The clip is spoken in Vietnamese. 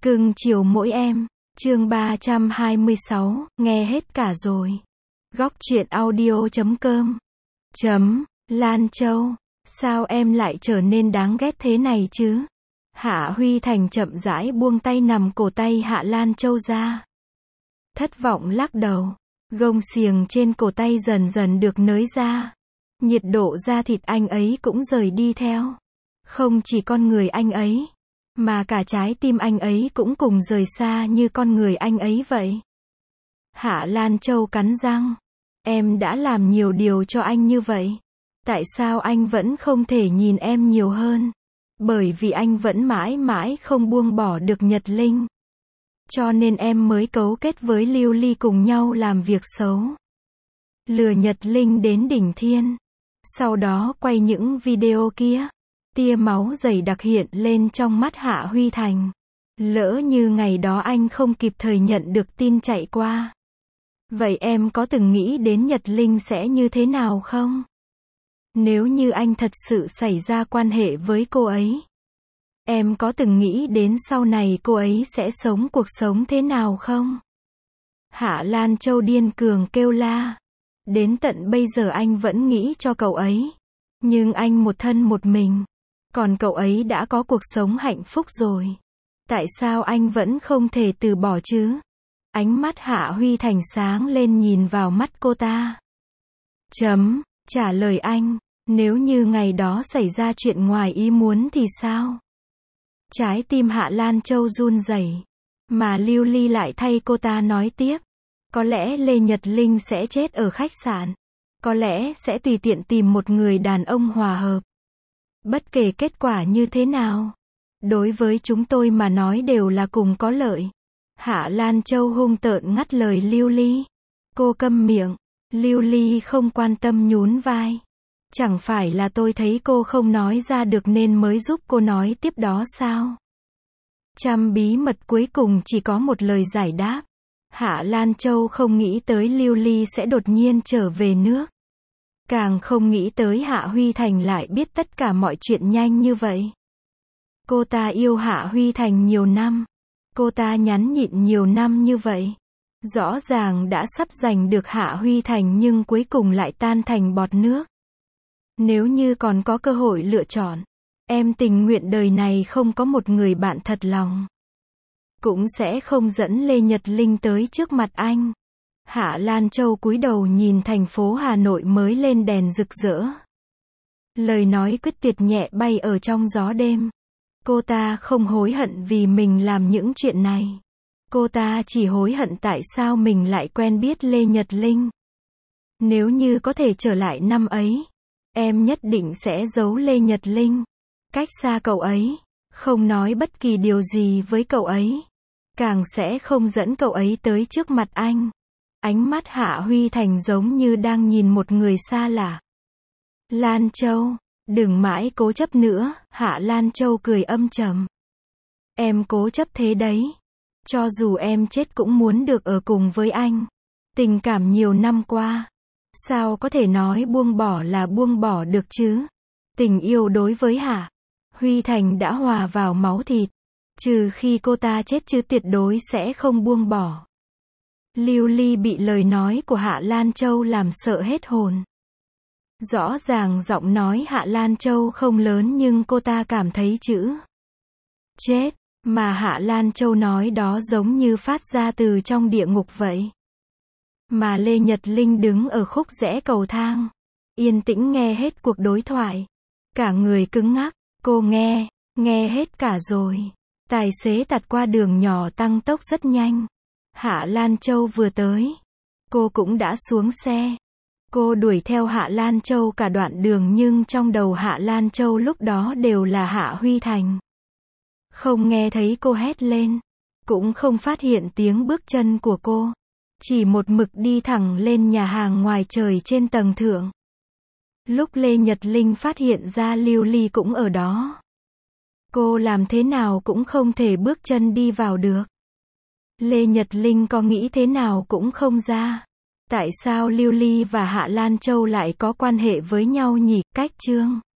Cưng chiều mỗi em. Chương 326, nghe hết cả rồi. Góc truyện audio.com. Lan Châu, sao em lại trở nên đáng ghét thế này chứ? Hạ Huy Thành chậm rãi buông tay nằm cổ tay Hạ Lan Châu ra. Thất vọng lắc đầu. Gông xiềng trên cổ tay dần dần được nới ra. Nhiệt độ da thịt anh ấy cũng rời đi theo. Không chỉ con người anh ấy, mà cả trái tim anh ấy cũng cùng rời xa như con người anh ấy vậy. Hạ Lan Châu cắn răng. Em đã làm nhiều điều cho anh như vậy. Tại sao anh vẫn không thể nhìn em nhiều hơn? Bởi vì anh vẫn mãi mãi không buông bỏ được Nhật Linh. Cho nên em mới cấu kết với Lưu Ly cùng nhau làm việc xấu. Lừa Nhật Linh đến đỉnh thiên. Sau đó quay những video kia. Tia máu dày đặc hiện lên trong mắt Hạ Huy Thành. Lỡ như ngày đó anh không kịp thời nhận được tin chạy qua. Vậy em có từng nghĩ đến Nhật Linh sẽ như thế nào không? Nếu như anh thật sự xảy ra quan hệ với cô ấy, em có từng nghĩ đến sau này cô ấy sẽ sống cuộc sống thế nào không? Hạ Lan Châu điên cuồng kêu la. Đến tận bây giờ anh vẫn nghĩ cho cậu ấy. Nhưng anh một thân một mình. Còn cậu ấy đã có cuộc sống hạnh phúc rồi. Tại sao anh vẫn không thể từ bỏ chứ? Ánh mắt Hạ Huy Thành sáng lên nhìn vào mắt cô ta. Trả lời anh, nếu như ngày đó xảy ra chuyện ngoài ý muốn thì sao? Trái tim Hạ Lan Châu run rẩy, mà Lưu Ly lại thay cô ta nói tiếp. Có lẽ Lê Nhật Linh sẽ chết ở khách sạn. Có lẽ sẽ tùy tiện tìm một người đàn ông hòa hợp. Bất kể kết quả như thế nào, đối với chúng tôi mà nói đều là cùng có lợi. Hạ Lan Châu hung tợn ngắt lời Lưu Ly. Cô câm miệng. Lưu Ly không quan tâm nhún vai. Chẳng phải là tôi thấy cô không nói ra được nên mới giúp cô nói tiếp đó sao? Trăm bí mật cuối cùng chỉ có một lời giải đáp. Hạ Lan Châu không nghĩ tới Lưu Ly sẽ đột nhiên trở về nước. Càng không nghĩ tới Hạ Huy Thành lại biết tất cả mọi chuyện nhanh như vậy. Cô ta yêu Hạ Huy Thành nhiều năm. Cô ta nhẫn nhịn nhiều năm như vậy. Rõ ràng đã sắp giành được Hạ Huy Thành nhưng cuối cùng lại tan thành bọt nước. Nếu như còn có cơ hội lựa chọn, em tình nguyện đời này không có một người bạn thật lòng. Cũng sẽ không dẫn Lê Nhật Linh tới trước mặt anh. Hạ Lan Châu cúi đầu nhìn thành phố Hà Nội mới lên đèn rực rỡ. Lời nói quyết tuyệt nhẹ bay ở trong gió đêm. Cô ta không hối hận vì mình làm những chuyện này. Cô ta chỉ hối hận tại sao mình lại quen biết Lê Nhật Linh. Nếu như có thể trở lại năm ấy, em nhất định sẽ giấu Lê Nhật Linh, cách xa cậu ấy, không nói bất kỳ điều gì với cậu ấy. Càng sẽ không dẫn cậu ấy tới trước mặt anh. Ánh mắt Hạ Huy Thành giống như đang nhìn một người xa lạ. Lan Châu, đừng mãi cố chấp nữa, Hạ Lan Châu cười âm trầm. Em cố chấp thế đấy. Cho dù em chết cũng muốn được ở cùng với anh. Tình cảm nhiều năm qua, sao có thể nói buông bỏ là buông bỏ được chứ? Tình yêu đối với Hạ Huy Thành đã hòa vào máu thịt. Trừ khi cô ta chết chứ tuyệt đối sẽ không buông bỏ. Lưu Ly bị lời nói của Hạ Lan Châu làm sợ hết hồn. Rõ ràng giọng nói Hạ Lan Châu không lớn nhưng cô ta cảm thấy chữ chết mà Hạ Lan Châu nói đó giống như phát ra từ trong địa ngục vậy. Mà Lê Nhật Linh đứng ở khúc rẽ cầu thang, yên tĩnh nghe hết cuộc đối thoại. Cả người cứng ngắc, cô nghe hết cả rồi. Tài xế tạt qua đường nhỏ tăng tốc rất nhanh. Hạ Lan Châu vừa tới, cô cũng đã xuống xe. Cô đuổi theo Hạ Lan Châu cả đoạn đường nhưng trong đầu Hạ Lan Châu lúc đó đều là Hạ Huy Thành. Không nghe thấy cô hét lên, cũng không phát hiện tiếng bước chân của cô. Chỉ một mực đi thẳng lên nhà hàng ngoài trời trên tầng thượng. Lúc Lê Nhật Linh phát hiện ra Lưu Ly cũng ở đó, cô làm thế nào cũng không thể bước chân đi vào được. Lê Nhật Linh có nghĩ thế nào cũng không ra. Tại sao Lưu Ly và Hạ Lan Châu lại có quan hệ với nhau nhỉ? Cách chương